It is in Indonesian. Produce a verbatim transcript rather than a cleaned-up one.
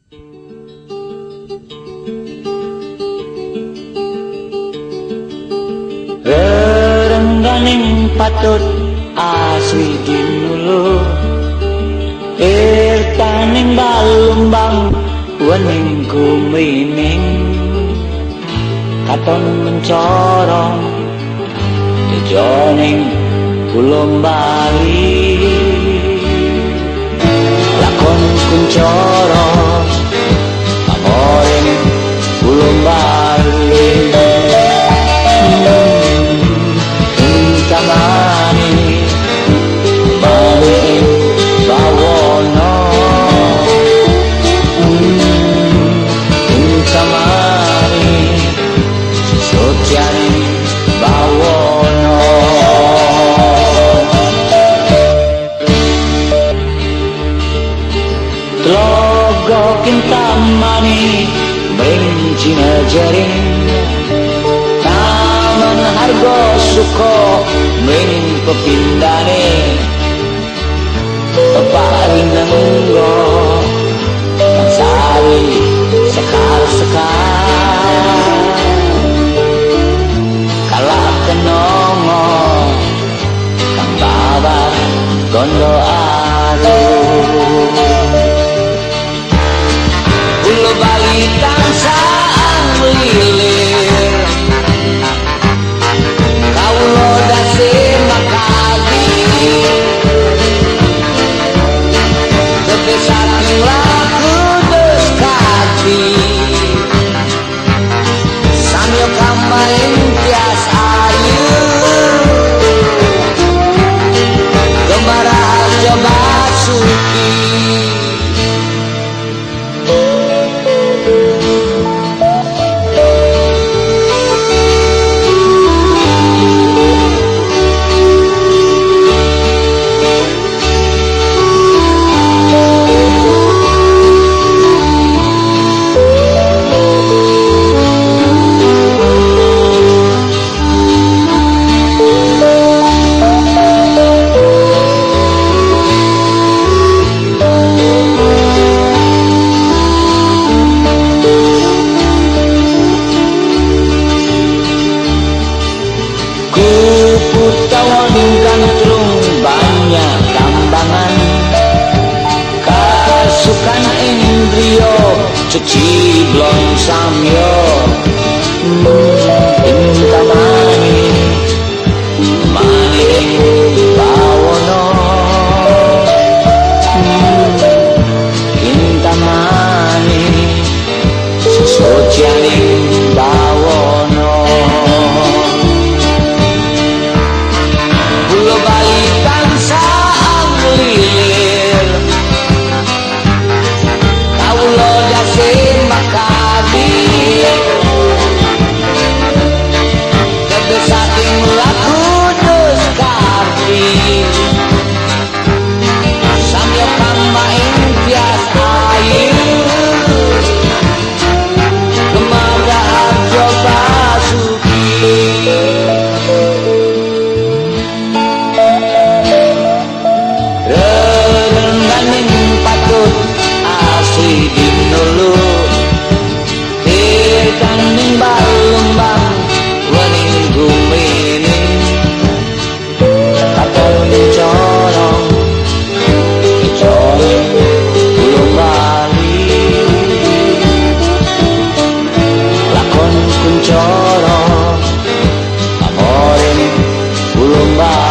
Rerengganing patut asli dinulu, irtaning balumbang wening kumining, katon mencorong tejoning kulon Bali, lakon kuncoro pamoring kulon Bali. Tamani Bali bawono, tamani sojani bawono. Tlogo kintamani bencina jaring, taman hargo suko mring pepindane, peparing nenggo sari sekar-sekar, kalah kenongo kang babar gondo alu. Pulo Bali tansah lilir, kaulo dase makadi, kebesaran laku deskati, samyo kamain tias ayu, gemarah coba suki. Kasukan embrio ceciblon samyo, intamani maning bawono, intamani sesojyaning bawono. Pulo Bali tansah lilir, kaulo dase makadi, kebesating laku deskati, samyo kamain tias ayu, kemarah coba suki. Rerengganing patut asli dinulu, irtaning balumbang wening gumining, katon corong kecorong kulon Bali, lakon kuncoro pamoring kulon Bali.